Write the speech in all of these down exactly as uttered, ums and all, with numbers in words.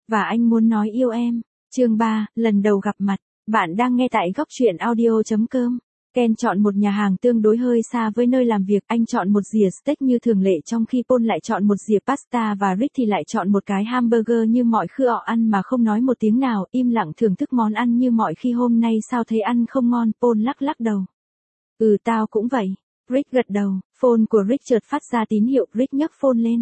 Và anh muốn nói yêu em. Chương ba, lần đầu gặp mặt. Bạn đang nghe tại góc truyện audio chấm com. Ken chọn một nhà hàng tương đối hơi xa với nơi làm việc, anh chọn một dìa steak như thường lệ trong khi Paul lại chọn một dìa pasta và Rick thì lại chọn một cái hamburger như mọi khi họ ăn mà không nói một tiếng nào, im lặng thưởng thức món ăn như mọi khi. Hôm nay sao thấy ăn không ngon? Paul lắc lắc đầu. Ừ, tao cũng vậy. Rick gật đầu. Phone của Rick chợt phát ra tín hiệu, Rick nhấc phone lên.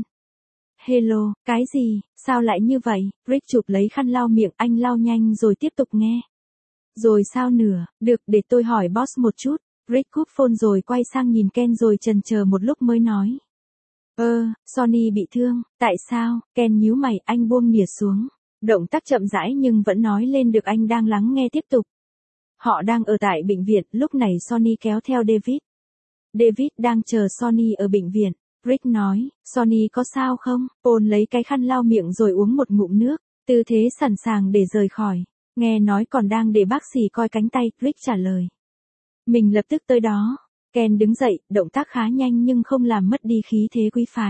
Hello, cái gì, sao lại như vậy? Rick chụp lấy khăn lau miệng, anh lau nhanh rồi tiếp tục nghe. Rồi sao nữa, được, để tôi hỏi boss một chút. Rick cúp phone rồi quay sang nhìn Ken rồi chần chờ một lúc mới nói. Ơ, Sonny bị thương, tại sao? Ken nhíu mày, anh buông nĩa xuống. Động tác chậm rãi nhưng vẫn nói lên được, anh đang lắng nghe tiếp tục. Họ đang ở tại bệnh viện, lúc này Sonny kéo theo David. David đang chờ Sonny ở bệnh viện. Rick nói, Sonny có sao không? Paul lấy cái khăn lau miệng rồi uống một ngụm nước, tư thế sẵn sàng để rời khỏi. Nghe nói còn đang để bác sĩ coi cánh tay, Rick trả lời. Mình lập tức tới đó. Ken đứng dậy, động tác khá nhanh nhưng không làm mất đi khí thế quý phái.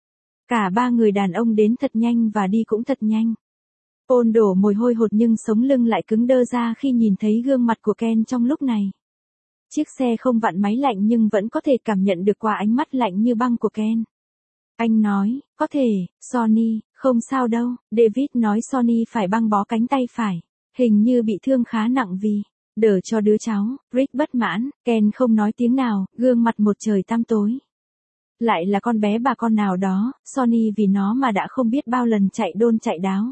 Cả ba người đàn ông đến thật nhanh và đi cũng thật nhanh. Paul đổ mồ hôi hột nhưng sống lưng lại cứng đơ ra khi nhìn thấy gương mặt của Ken trong lúc này. Chiếc xe không vặn máy lạnh nhưng vẫn có thể cảm nhận được qua ánh mắt lạnh như băng của Ken. Anh nói, có thể, Sonny, không sao đâu. David nói Sonny phải băng bó cánh tay phải. Hình như bị thương khá nặng vì đỡ cho đứa cháu. Rick bất mãn, Ken không nói tiếng nào, gương mặt một trời tăm tối. Lại là con bé bà con nào đó, Sonny vì nó mà đã không biết bao lần chạy đôn chạy đáo.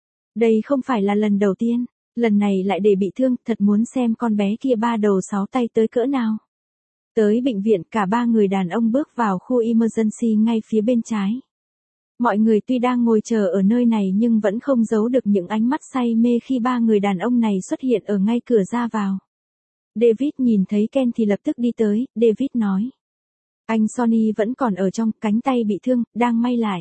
Đây không phải là lần đầu tiên. Lần này lại để bị thương, thật muốn xem con bé kia ba đầu sáu tay tới cỡ nào. Tới bệnh viện, cả ba người đàn ông bước vào khu emergency ngay phía bên trái. Mọi người tuy đang ngồi chờ ở nơi này nhưng vẫn không giấu được những ánh mắt say mê khi ba người đàn ông này xuất hiện ở ngay cửa ra vào. David nhìn thấy Ken thì lập tức đi tới, David nói. Anh Sonny vẫn còn ở trong, cánh tay bị thương, đang may lại.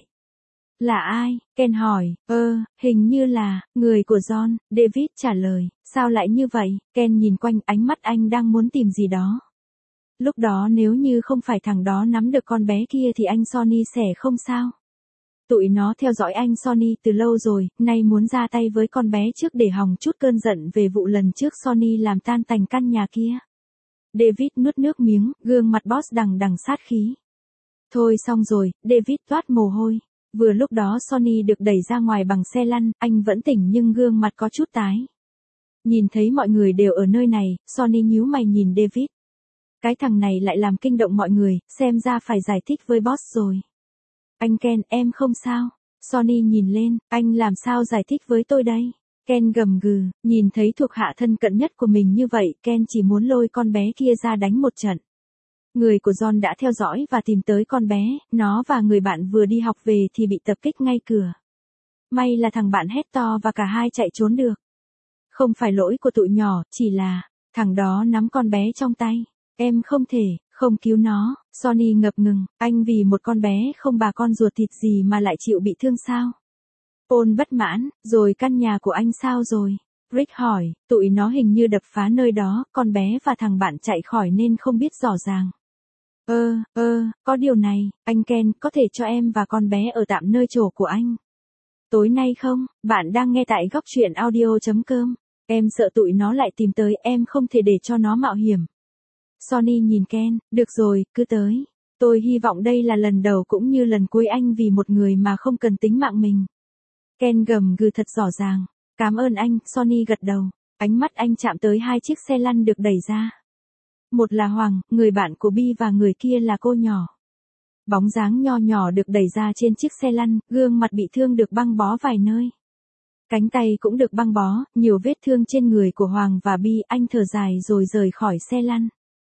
Là ai? Ken hỏi. Ơ, hình như là, người của John, David trả lời. Sao lại như vậy? Ken nhìn quanh, ánh mắt anh đang muốn tìm gì đó. Lúc đó nếu như không phải thằng đó nắm được con bé kia thì anh Sonny sẽ không sao. Tụi nó theo dõi anh Sonny từ lâu rồi, nay muốn ra tay với con bé trước để hòng chút cơn giận về vụ lần trước Sonny làm tan tành căn nhà kia. David nuốt nước miếng, gương mặt boss đằng đằng sát khí. Thôi xong rồi, David toát mồ hôi. Vừa lúc đó Sonny được đẩy ra ngoài bằng xe lăn, anh vẫn tỉnh nhưng gương mặt có chút tái. Nhìn thấy mọi người đều ở nơi này, Sonny nhíu mày nhìn David. Cái thằng này lại làm kinh động mọi người, xem ra phải giải thích với boss rồi. Anh Ken, em không sao. Sonny nhìn lên, anh làm sao giải thích với tôi đây? Ken gầm gừ, nhìn thấy thuộc hạ thân cận nhất của mình như vậy, Ken chỉ muốn lôi con bé kia ra đánh một trận. Người của John đã theo dõi và tìm tới con bé, nó và người bạn vừa đi học về thì bị tập kích ngay cửa. May là thằng bạn hét to và cả hai chạy trốn được. Không phải lỗi của tụi nhỏ, chỉ là, thằng đó nắm con bé trong tay. Em không thể, không cứu nó. Sonny ngập ngừng, anh vì một con bé không bà con ruột thịt gì mà lại chịu bị thương sao? Paul bất mãn, rồi căn nhà của anh sao rồi? Rick hỏi, tụi nó hình như đập phá nơi đó, con bé và thằng bạn chạy khỏi nên không biết rõ ràng. Ơ, ơ, có điều này, anh Ken, có thể cho em và con bé ở tạm nơi chỗ của anh. Tối nay không? Bạn đang nghe tại góc truyện audio chấm com. Em sợ tụi nó lại tìm tới, em không thể để cho nó mạo hiểm. Sonny nhìn Ken, được rồi, cứ tới. Tôi hy vọng đây là lần đầu cũng như lần cuối anh vì một người mà không cần tính mạng mình. Ken gầm gừ thật rõ ràng. Cảm ơn anh, Sonny gật đầu. Ánh mắt anh chạm tới hai chiếc xe lăn được đẩy ra. Một là Hoàng, người bạn của Bi và người kia là cô nhỏ. Bóng dáng nho nhỏ được đẩy ra trên chiếc xe lăn, gương mặt bị thương được băng bó vài nơi. Cánh tay cũng được băng bó, nhiều vết thương trên người của Hoàng và Bi, anh thở dài rồi rời khỏi xe lăn.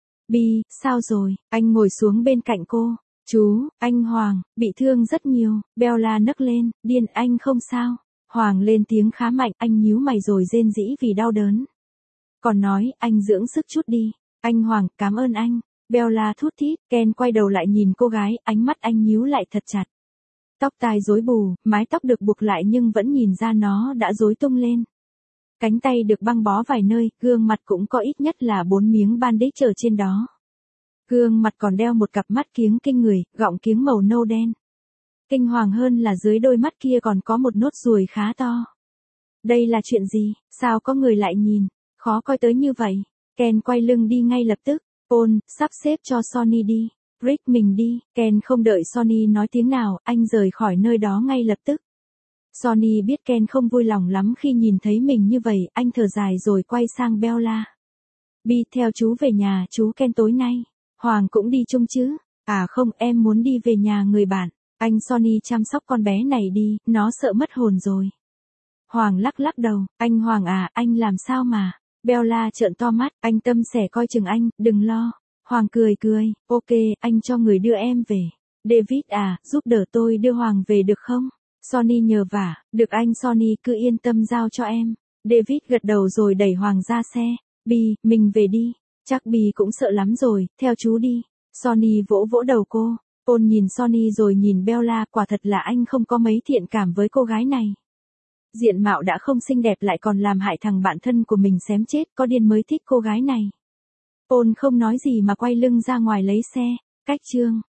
Bi, sao rồi? Anh ngồi xuống bên cạnh cô. Chú, anh Hoàng, bị thương rất nhiều. Bella nấc lên, điên, anh không sao. Hoàng lên tiếng khá mạnh, anh nhíu mày rồi rên rỉ vì đau đớn. Còn nói, anh dưỡng sức chút đi. Anh Hoàng, cảm ơn anh. Bella thút thít, Ken quay đầu lại nhìn cô gái, ánh mắt anh nhíu lại thật chặt. Tóc tai rối bù, mái tóc được buộc lại nhưng vẫn nhìn ra nó đã rối tung lên. Cánh tay được băng bó vài nơi, gương mặt cũng có ít nhất là bốn miếng bandage ở trên đó. Gương mặt còn đeo một cặp mắt kiếng kinh người, gọng kiếng màu nâu đen. Kinh hoàng hơn là dưới đôi mắt kia còn có một nốt ruồi khá to. Đây là chuyện gì, sao có người lại nhìn, khó coi tới như vậy. Ken quay lưng đi ngay lập tức. Paul, sắp xếp cho Sonny đi. Rick mình đi. Ken không đợi Sonny nói tiếng nào, anh rời khỏi nơi đó ngay lập tức. Sonny biết Ken không vui lòng lắm khi nhìn thấy mình như vậy, anh thở dài rồi quay sang Bella. Bi, theo chú về nhà chú Ken tối nay. Hoàng cũng đi chung chứ? À không, em muốn đi về nhà người bạn. Anh Sonny chăm sóc con bé này đi, nó sợ mất hồn rồi. Hoàng lắc lắc đầu, anh Hoàng à, anh làm sao mà. Bella trợn to mắt, anh Tâm sẽ coi chừng anh, đừng lo. Hoàng cười cười, ok, anh cho người đưa em về. David à, giúp đỡ tôi đưa Hoàng về được không? Sonny nhờ vả, được anh Sonny cứ yên tâm giao cho em. David gật đầu rồi đẩy Hoàng ra xe. Bi, mình về đi. Chắc Bi cũng sợ lắm rồi, theo chú đi. Sonny vỗ vỗ đầu cô. Paul nhìn Sonny rồi nhìn Bella, quả thật là anh không có mấy thiện cảm với cô gái này. Diện mạo đã không xinh đẹp lại còn làm hại thằng bạn thân của mình xém chết, có điên mới thích cô gái này. Paul không nói gì mà quay lưng ra ngoài lấy xe. Cách chương